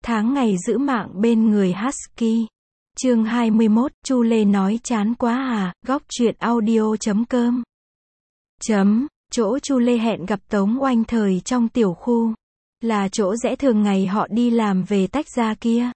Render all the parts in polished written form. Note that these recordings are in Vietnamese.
Tháng ngày giữ mạng bên người Husky. Chương 21, Chu Lê nói chán quá à, góc truyện audio.com. Chỗ Chu Lê hẹn gặp Tống Oanh Thời trong tiểu khu. Là chỗ rẽ thường ngày họ đi làm về tách ra kia.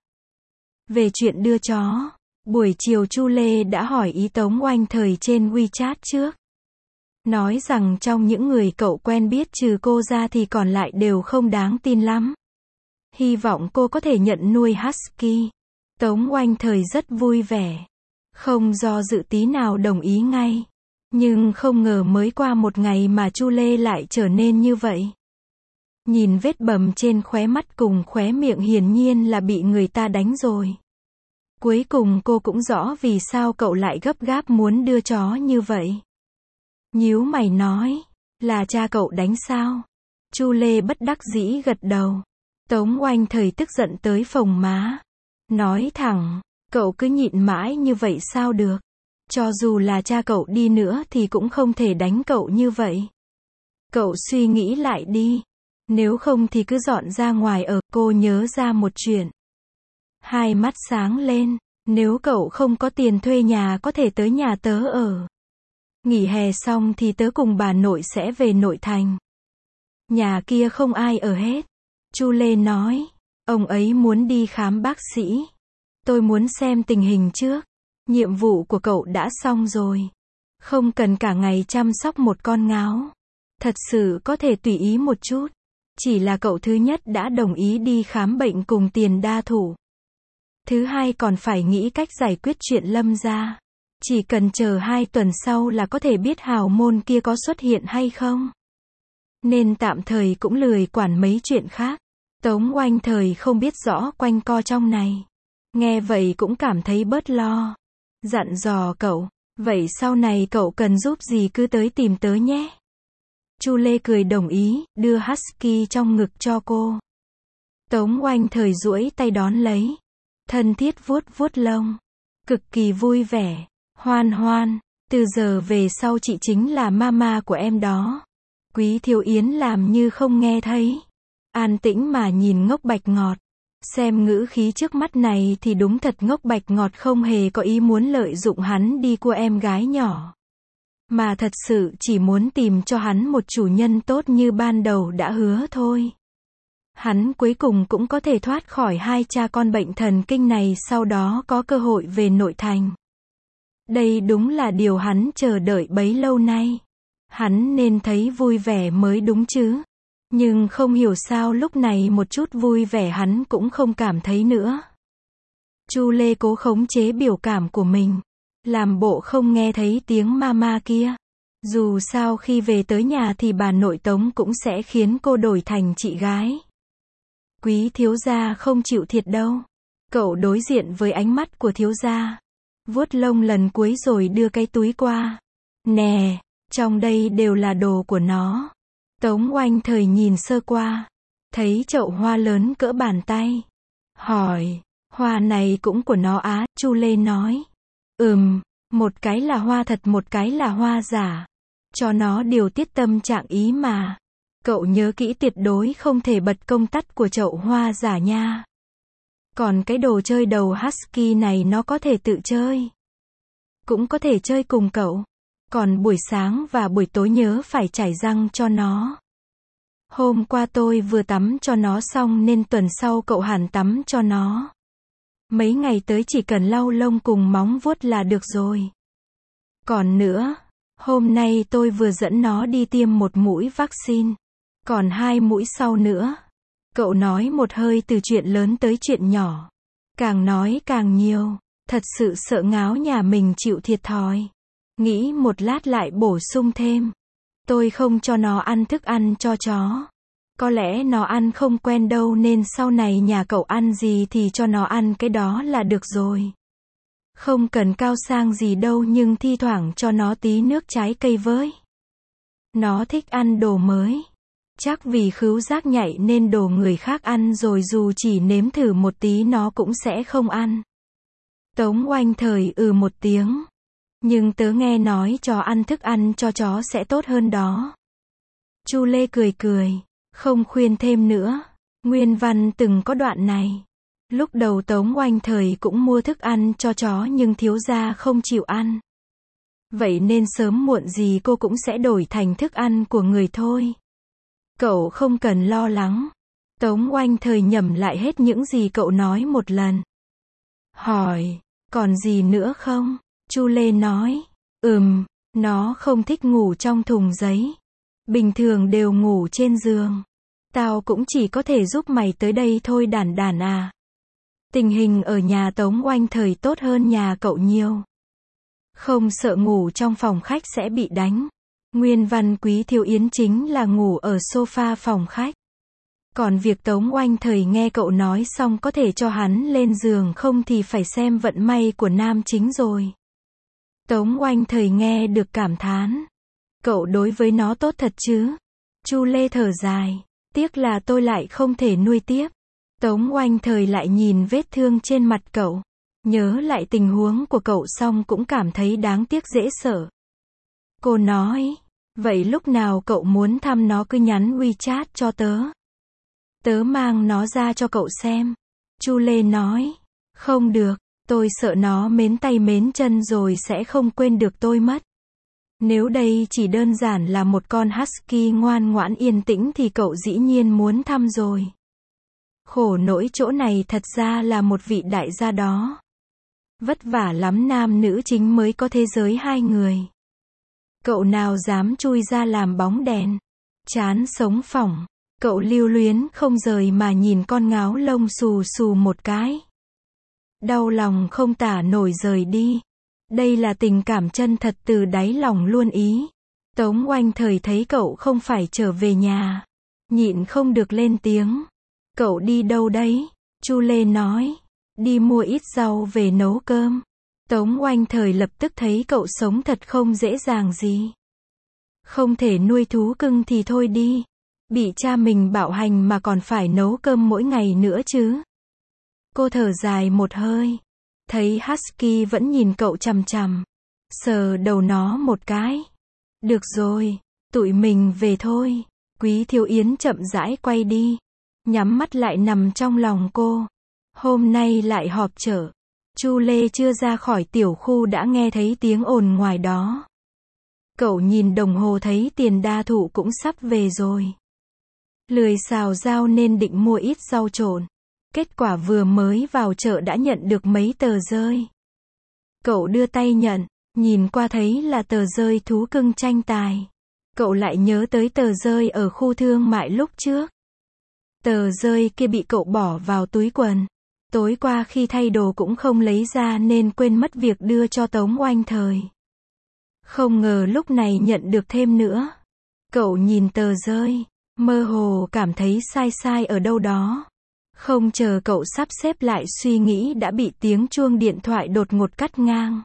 Về chuyện đưa chó. Buổi chiều Chu Lê đã hỏi ý Tống Oanh Thời trên WeChat trước. Nói rằng trong những người cậu quen biết trừ cô ra thì còn lại đều không đáng tin lắm. Hy vọng cô có thể nhận nuôi Husky. Tống Oanh Thời rất vui vẻ. Không do dự tí nào đồng ý ngay. Nhưng không ngờ mới qua một ngày mà Chu Lê lại trở nên như vậy. Nhìn vết bầm trên khóe mắt cùng khóe miệng hiển nhiên là bị người ta đánh rồi. Cuối cùng cô cũng rõ vì sao cậu lại gấp gáp muốn đưa chó như vậy. Nhíu mày nói, là cha cậu đánh sao? Chu Lê bất đắc dĩ gật đầu. Tống Oanh Thời tức giận tới phồng má. Nói thẳng, cậu cứ nhịn mãi như vậy sao được? Cho dù là cha cậu đi nữa thì cũng không thể đánh cậu như vậy. Cậu suy nghĩ lại đi. Nếu không thì cứ dọn ra ngoài ở. Cô nhớ ra một chuyện. Hai mắt sáng lên. Nếu cậu không có tiền thuê nhà có thể tới nhà tớ ở. Nghỉ hè xong thì tớ cùng bà nội sẽ về nội thành. Nhà kia không ai ở hết. Chu Lê nói, ông ấy muốn đi khám bác sĩ. Tôi muốn xem tình hình trước. Nhiệm vụ của cậu đã xong rồi. Không cần cả ngày chăm sóc một con ngáo. Thật sự có thể tùy ý một chút. Chỉ là cậu thứ nhất đã đồng ý đi khám bệnh cùng tiền đa thủ. Thứ hai còn phải nghĩ cách giải quyết chuyện Lâm gia. Chỉ cần chờ 2 tuần sau là có thể biết hào môn kia có xuất hiện hay không. Nên tạm thời cũng lười quản mấy chuyện khác. Tống Oanh Thời không biết rõ quanh co trong này. Nghe vậy cũng cảm thấy bớt lo. Dặn dò cậu, vậy sau này cậu cần giúp gì cứ tới tìm tớ nhé. Chu Lê cười đồng ý, đưa Husky trong ngực cho cô. Tống Oanh Thời duỗi tay đón lấy. Thân thiết vuốt vuốt lông. Cực kỳ vui vẻ. Hoan hoan, từ giờ về sau chị chính là mama của em đó. Quý Thiếu Yến làm như không nghe thấy. An tĩnh mà nhìn Ngốc Bạch Ngọt. Xem ngữ khí trước mắt này thì đúng thật Ngốc Bạch Ngọt không hề có ý muốn lợi dụng hắn đi cua em gái nhỏ. Mà thật sự chỉ muốn tìm cho hắn một chủ nhân tốt như ban đầu đã hứa thôi. Hắn cuối cùng cũng có thể thoát khỏi hai cha con bệnh thần kinh này sau đó có cơ hội về nội thành. Đây đúng là điều hắn chờ đợi bấy lâu nay. Hắn nên thấy vui vẻ mới đúng chứ. Nhưng không hiểu sao lúc này một chút vui vẻ hắn cũng không cảm thấy nữa. Chu Lê cố khống chế biểu cảm của mình. Làm bộ không nghe thấy tiếng mama kia. Dù sao khi về tới nhà thì bà nội Tống cũng sẽ khiến cô đổi thành chị gái. Quý thiếu gia không chịu thiệt đâu. Cậu đối diện với ánh mắt của thiếu gia. Vuốt lông lần cuối rồi đưa cái túi qua. Nè, trong đây đều là đồ của nó. Tống Oanh Thời nhìn sơ qua. Thấy chậu hoa lớn cỡ bàn tay. Hỏi, hoa này cũng của nó á? Chu Lê nói. Một cái là hoa thật một cái là hoa giả. Cho nó điều tiết tâm trạng ý mà. Cậu nhớ kỹ tuyệt đối không thể bật công tắc của chậu hoa giả nha. Còn cái đồ chơi đầu Husky này nó có thể tự chơi. Cũng có thể chơi cùng cậu. Còn buổi sáng và buổi tối nhớ phải chải răng cho nó. Hôm qua tôi vừa tắm cho nó xong nên tuần sau cậu hẳn tắm cho nó. Mấy ngày tới chỉ cần lau lông cùng móng vuốt là được rồi. Còn nữa, hôm nay tôi vừa dẫn nó đi tiêm 1 mũi vaccine. Còn 2 mũi sau nữa. Cậu nói một hơi từ chuyện lớn tới chuyện nhỏ. Càng nói càng nhiều. Thật sự sợ ngáo nhà mình chịu thiệt thòi. Nghĩ một lát lại bổ sung thêm. Tôi không cho nó ăn thức ăn cho chó. Có lẽ nó ăn không quen đâu nên sau này nhà cậu ăn gì thì cho nó ăn cái đó là được rồi. Không cần cao sang gì đâu nhưng thi thoảng cho nó tí nước trái cây với. Nó thích ăn đồ mới. Chắc vì khứu giác nhạy nên đồ người khác ăn rồi dù chỉ nếm thử một tí nó cũng sẽ không ăn. Tống Oanh Thời một tiếng. Nhưng tớ nghe nói cho ăn thức ăn cho chó sẽ tốt hơn đó. Chu Lê cười cười. Không khuyên thêm nữa. Nguyên văn từng có đoạn này. Lúc đầu Tống Oanh Thời cũng mua thức ăn cho chó nhưng thiếu gia không chịu ăn. Vậy nên sớm muộn gì cô cũng sẽ đổi thành thức ăn của người thôi. Cậu không cần lo lắng. Tống Oanh Thời nhẩm lại hết những gì cậu nói một lần. Hỏi, còn gì nữa không? Chu Lê nói, nó không thích ngủ trong thùng giấy. Bình thường đều ngủ trên giường. Tao cũng chỉ có thể giúp mày tới đây thôi Đản Đản à. Tình hình ở nhà Tống Oanh Thời tốt hơn nhà cậu nhiều. Không sợ ngủ trong phòng khách sẽ bị đánh. Nguyên văn Quý Thiêu Yến chính là ngủ ở sofa phòng khách. Còn việc Tống Oanh Thời nghe cậu nói xong có thể cho hắn lên giường không thì phải xem vận may của nam chính rồi. Tống Oanh Thời nghe được cảm thán. Cậu đối với nó tốt thật chứ? Chu Lê thở dài. Tiếc là tôi lại không thể nuôi tiếp. Tống Oanh Thời lại nhìn vết thương trên mặt cậu. Nhớ lại tình huống của cậu xong cũng cảm thấy đáng tiếc dễ sợ. Cô nói, vậy lúc nào cậu muốn thăm nó cứ nhắn WeChat cho tớ. Tớ mang nó ra cho cậu xem. Chu Lê nói, không được, tôi sợ nó mến tay mến chân rồi sẽ không quên được tôi mất. Nếu đây chỉ đơn giản là một con husky ngoan ngoãn yên tĩnh thì cậu dĩ nhiên muốn thăm rồi. Khổ nỗi chỗ này thật ra là một vị đại gia đó. Vất vả lắm nam nữ chính mới có thế giới hai người. Cậu nào dám chui ra làm bóng đèn. Chán sống phỏng. Cậu lưu luyến không rời mà nhìn con ngáo lông xù xù một cái. Đau lòng không tả nổi rời đi. Đây là tình cảm chân thật từ đáy lòng luôn ý. Tống Oanh Thời thấy cậu không phải trở về nhà. Nhịn không được lên tiếng. Cậu đi đâu đấy? Chu Lê nói. Đi mua ít rau về nấu cơm. Tống Oanh Thời lập tức thấy cậu sống thật không dễ dàng gì. Không thể nuôi thú cưng thì thôi đi. Bị cha mình bạo hành mà còn phải nấu cơm mỗi ngày nữa chứ. Cô thở dài một hơi. Thấy Husky vẫn nhìn cậu chằm chằm. Sờ đầu nó một cái. Được rồi, tụi mình về thôi. Quý Thiêu Yến chậm rãi quay đi. Nhắm mắt lại nằm trong lòng cô. Hôm nay lại họp chợ. Chu Lê chưa ra khỏi tiểu khu đã nghe thấy tiếng ồn ngoài đó. Cậu nhìn đồng hồ thấy Tiền Đa Thụ cũng sắp về rồi. Lười xào rau nên định mua ít rau trộn. Kết quả vừa mới vào chợ đã nhận được mấy tờ rơi. Cậu đưa tay nhận, nhìn qua thấy là tờ rơi thú cưng tranh tài. Cậu lại nhớ tới tờ rơi ở khu thương mại lúc trước. Tờ rơi kia bị cậu bỏ vào túi quần. Tối qua khi thay đồ cũng không lấy ra nên quên mất việc đưa cho Tống Oanh Thời. Không ngờ lúc này nhận được thêm nữa. Cậu nhìn tờ rơi, mơ hồ cảm thấy sai sai ở đâu đó. Không chờ cậu sắp xếp lại suy nghĩ đã bị tiếng chuông điện thoại đột ngột cắt ngang.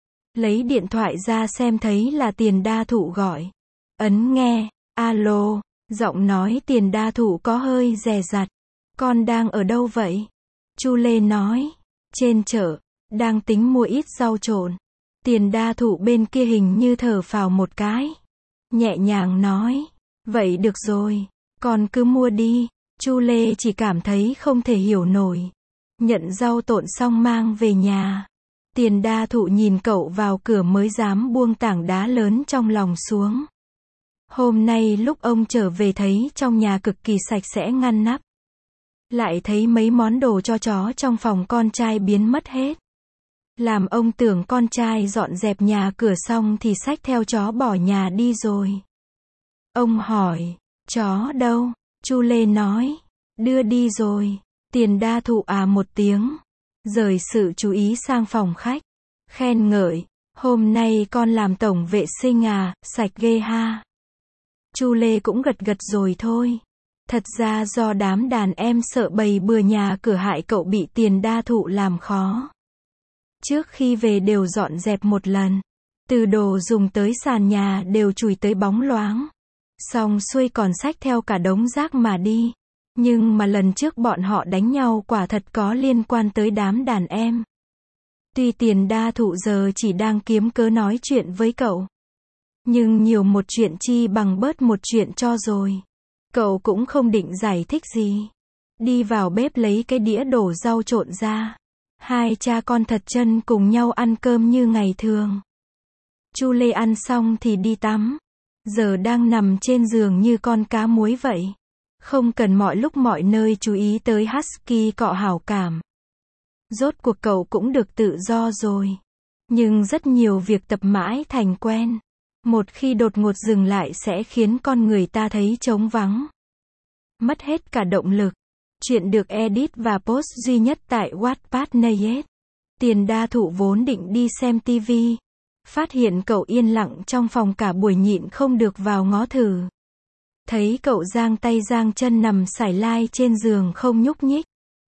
Lấy điện thoại ra xem thấy là Tiền Đa Thụ gọi. Ấn nghe, alo, giọng nói Tiền Đa Thụ có hơi dè dặt. Con đang ở đâu vậy? Chu Lê nói, trên chợ, đang tính mua ít rau trộn. Tiền Đa Thụ bên kia hình như thở phào một cái. Nhẹ nhàng nói, vậy được rồi, con cứ mua đi. Chu Lê chỉ cảm thấy không thể hiểu nổi. Nhận rau trộn xong mang về nhà. Tiền Đa Thụ nhìn cậu vào cửa mới dám buông tảng đá lớn trong lòng xuống. Hôm nay lúc ông trở về thấy trong nhà cực kỳ sạch sẽ ngăn nắp. Lại thấy mấy món đồ cho chó trong phòng con trai biến mất hết. Làm ông tưởng con trai dọn dẹp nhà cửa xong thì xách theo chó bỏ nhà đi rồi. Ông hỏi, chó đâu? Chu Lê nói, đưa đi rồi. Tiền Đa Thụ à một tiếng. Rời sự chú ý sang phòng khách. Khen ngợi, hôm nay con làm tổng vệ sinh à, sạch ghê ha. Chu Lê cũng gật gật rồi thôi. Thật ra do đám đàn em sợ bầy bừa nhà cửa hại cậu bị Tiền Đa Thụ làm khó. Trước khi về đều dọn dẹp một lần. Từ đồ dùng tới sàn nhà đều chùi tới bóng loáng. Xong xuôi còn xách theo cả đống rác mà đi. Nhưng mà lần trước bọn họ đánh nhau quả thật có liên quan tới đám đàn em. Tuy Tiền Đa Thụ giờ chỉ đang kiếm cớ nói chuyện với cậu. Nhưng nhiều một chuyện chi bằng bớt một chuyện cho rồi. Cậu cũng không định giải thích gì. đi vào bếp lấy cái đĩa đổ rau trộn ra. Hai cha con thật chân cùng nhau ăn cơm như ngày thường. Chu Lê ăn xong thì đi tắm. Giờ đang nằm trên giường như con cá muối vậy. Không cần mọi lúc mọi nơi chú ý tới Husky cọ hảo cảm. Rốt cuộc cậu cũng được tự do rồi. Nhưng rất nhiều việc tập mãi thành quen. Một khi đột ngột dừng lại sẽ khiến con người ta thấy trống vắng. Mất hết cả động lực. Chuyện được edit và post duy nhất tại Wattpad Nayet. Tiền Đa Thụ vốn định đi xem TV. Phát hiện cậu yên lặng trong phòng cả buổi nhịn không được vào ngó thử. Thấy cậu giang tay giang chân nằm sải lai trên giường không nhúc nhích.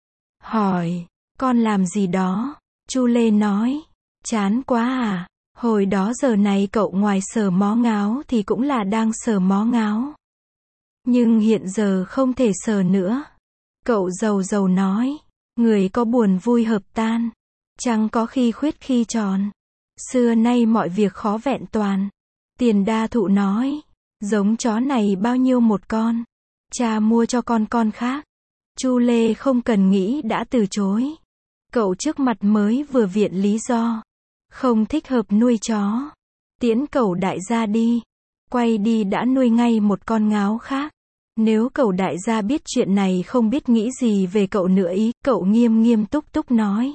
Hỏi, con làm gì đó? Chu Lê nói, chán quá à? Hồi đó giờ này cậu ngoài sờ mó ngáo thì cũng là đang sờ mó ngáo. Nhưng hiện giờ không thể sờ nữa. Cậu rầu rầu nói, người có buồn vui hợp tan. Chẳng có khi khuyết khi tròn. Xưa nay mọi việc khó vẹn toàn. Tiền Đa Thụ nói, giống chó này bao nhiêu một con? Cha mua cho con khác. Chu Lê không cần nghĩ đã từ chối. Cậu trước mặt mới vừa viện lý do. Không thích hợp nuôi chó. Tiễn cậu đại gia đi. Quay đi đã nuôi ngay một con ngáo khác. Nếu cậu đại gia biết chuyện này không biết nghĩ gì về cậu nữa ý, cậu nghiêm nghiêm túc túc nói.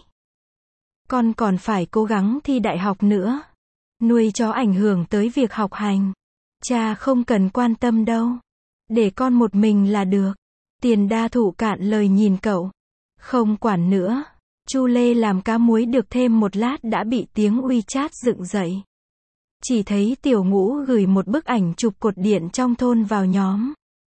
Con còn phải cố gắng thi đại học nữa. Nuôi chó ảnh hưởng tới việc học hành. Cha không cần quan tâm đâu. Để con một mình là được. Tiền Đa Thụ cạn lời nhìn cậu. Không quản nữa. Chu Lê làm cá muối được thêm một lát đã bị tiếng WeChat dựng dậy. Chỉ thấy Tiểu Ngũ gửi một bức ảnh chụp cột điện trong thôn vào nhóm.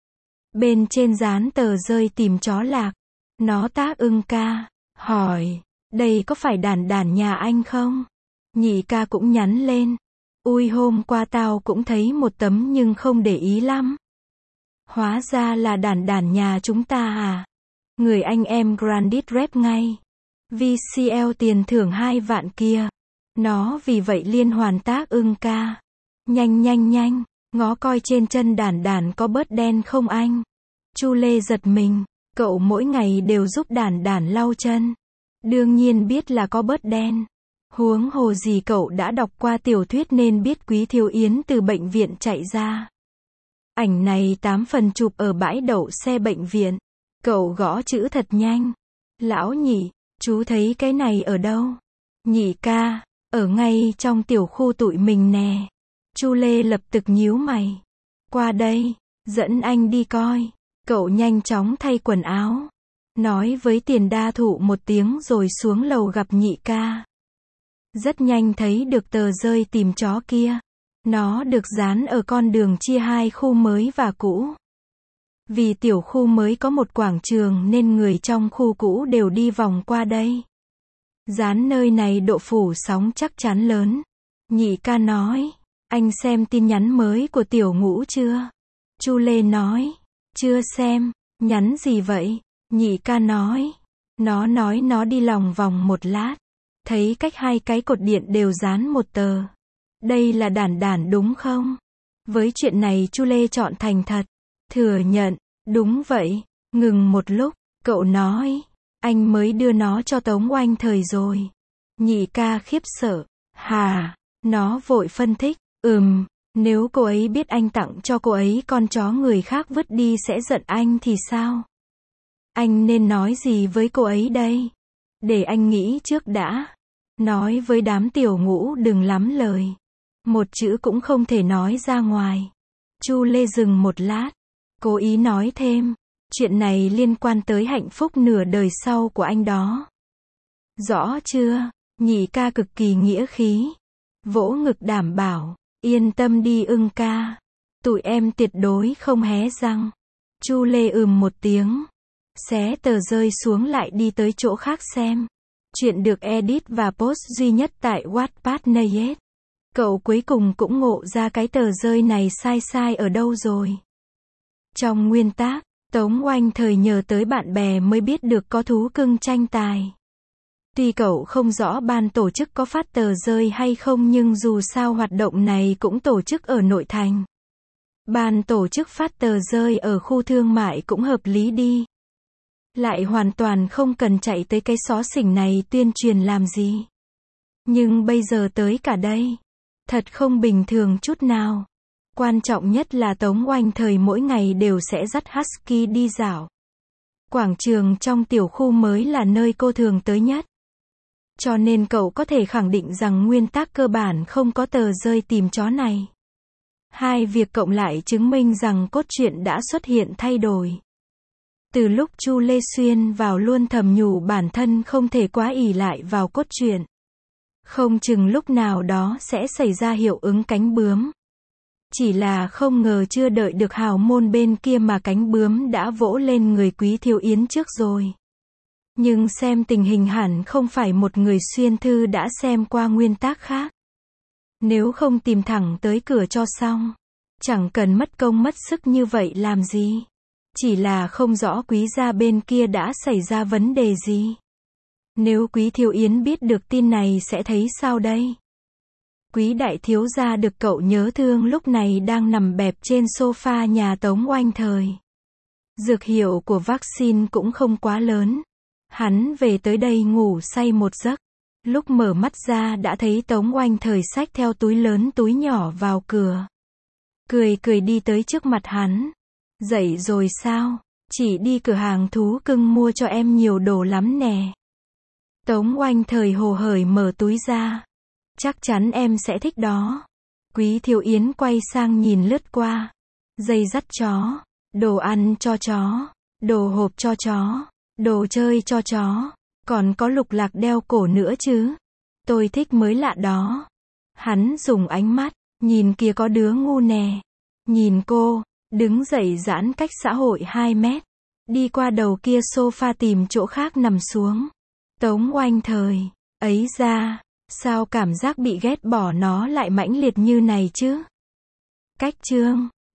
Bên trên dán tờ rơi tìm chó lạc. Nó tác ưng ca. Hỏi, đây có phải đản đản nhà anh không? Nhị ca cũng nhắn lên. Ui hôm qua tao cũng thấy một tấm nhưng không để ý lắm. Hóa ra là đản đản nhà chúng ta à? Người anh em Grandit rep ngay. VCL tiền thưởng 2 vạn kia. Nó vì vậy liên hoàn tác ưng ca. Nhanh, ngó coi trên chân đản đản có bớt đen không anh? Chu Lê giật mình, cậu mỗi ngày đều giúp đản đản lau chân. Đương nhiên biết là có bớt đen. Huống hồ gì cậu đã đọc qua tiểu thuyết nên biết Quý Thiếu Yến từ bệnh viện chạy ra. Ảnh này 8 phần chụp ở bãi đậu xe bệnh viện. Cậu gõ chữ thật nhanh. Lão nhị, chú thấy cái này ở đâu? Nhị ca, ở ngay trong tiểu khu tụi mình nè. Chu Lê lập tức nhíu mày. Qua đây, dẫn anh đi coi. Cậu nhanh chóng thay quần áo. Nói với Tiền Đa Thụ một tiếng rồi xuống lầu gặp nhị ca. Rất nhanh thấy được tờ rơi tìm chó kia. Nó được dán ở con đường chia hai khu mới và cũ. Vì tiểu khu mới có một quảng trường nên người trong khu cũ đều đi vòng qua đây. Dán nơi này độ phủ sóng chắc chắn lớn. Nhị ca nói, anh xem tin nhắn mới của Tiểu Ngũ chưa? Chu Lê nói, chưa xem, nhắn gì vậy? Nhị ca nói, nó nói nó đi lòng vòng một lát. Thấy cách hai cái cột điện đều dán một tờ. Đây là đản đản đúng không? Với chuyện này Chu Lê chọn thành thật. Thừa nhận, đúng vậy. Ngừng một lúc, cậu nói, anh mới đưa nó cho Tống Oanh thời rồi. Nhị ca khiếp sợ. Hà, nó vội phân tích. Nếu cô ấy biết anh tặng cho cô ấy con chó người khác vứt đi sẽ giận anh thì sao? Anh nên nói gì với cô ấy đây? Để anh nghĩ trước đã. Nói với đám Tiểu Ngũ đừng lắm lời. Một chữ cũng không thể nói ra ngoài. Chu Lê dừng một lát. Cố ý nói thêm. Chuyện này liên quan tới hạnh phúc nửa đời sau của anh đó. Rõ chưa? Nhị ca cực kỳ nghĩa khí. Vỗ ngực đảm bảo. Yên tâm đi ưng ca. Tụi em tuyệt đối không hé răng. Chu Lê một tiếng. Xé tờ rơi xuống lại đi tới chỗ khác xem. Chuyện được edit và post duy nhất tại Wattpad Nayet. Cậu cuối cùng cũng ngộ ra cái tờ rơi này sai ở đâu rồi. Trong nguyên tác, Tống Oanh thời nhờ tới bạn bè mới biết được có thú cưng tranh tài. Tuy cậu không rõ ban tổ chức có phát tờ rơi hay không nhưng dù sao hoạt động này cũng tổ chức ở nội thành. Ban tổ chức phát tờ rơi ở khu thương mại cũng hợp lý đi. Lại hoàn toàn không cần chạy tới cái xó xỉnh này tuyên truyền làm gì. Nhưng bây giờ tới cả đây. Thật không bình thường chút nào. Quan trọng nhất là Tống Oanh Thời mỗi ngày đều sẽ dắt Husky đi dạo. Quảng trường trong tiểu khu mới là nơi cô thường tới nhất. Cho nên cậu có thể khẳng định rằng nguyên tắc cơ bản không có tờ rơi tìm chó này. Hai việc cộng lại chứng minh rằng cốt truyện đã xuất hiện thay đổi. Từ lúc Chu Lê xuyên vào luôn thầm nhủ bản thân không thể quá ỷ lại vào cốt truyện. Không chừng lúc nào đó sẽ xảy ra hiệu ứng cánh bướm. Chỉ là không ngờ chưa đợi được hào môn bên kia mà cánh bướm đã vỗ lên người Quý Thiêu Yến trước rồi. Nhưng xem tình hình hẳn không phải một người xuyên thư đã xem qua nguyên tác khác. Nếu không tìm thẳng tới cửa cho xong. Chẳng cần mất công mất sức như vậy làm gì. Chỉ là không rõ Quý gia bên kia đã xảy ra vấn đề gì. Nếu Quý Thiêu Yến biết được tin này sẽ thấy sao đây? Quý đại thiếu gia được cậu nhớ thương lúc này đang nằm bẹp trên sofa nhà Tống Oanh Thời. Dược hiệu của vaccine cũng không quá lớn. Hắn về tới đây ngủ say một giấc. Lúc mở mắt ra đã thấy Tống Oanh Thời xách theo túi lớn túi nhỏ vào cửa. Cười cười đi tới trước mặt hắn. Dậy rồi sao? Chỉ đi cửa hàng thú cưng mua cho em nhiều đồ lắm nè. Tống Oanh Thời hồ hởi mở túi ra. Chắc chắn em sẽ thích đó. Quý Thiêu Yến quay sang nhìn lướt qua. Dây dắt chó, đồ ăn cho chó, đồ hộp cho chó, đồ chơi cho chó, còn có lục lạc đeo cổ nữa chứ. Tôi thích mới lạ đó. Hắn dùng ánh mắt, nhìn kìa có đứa ngu nè. Nhìn cô, đứng dậy giãn cách xã hội 2 mét. Đi qua đầu kia sofa tìm chỗ khác nằm xuống. Tống Oanh Thời, ấy ra, sao cảm giác bị ghét bỏ nó lại mãnh liệt như này chứ? Cách chương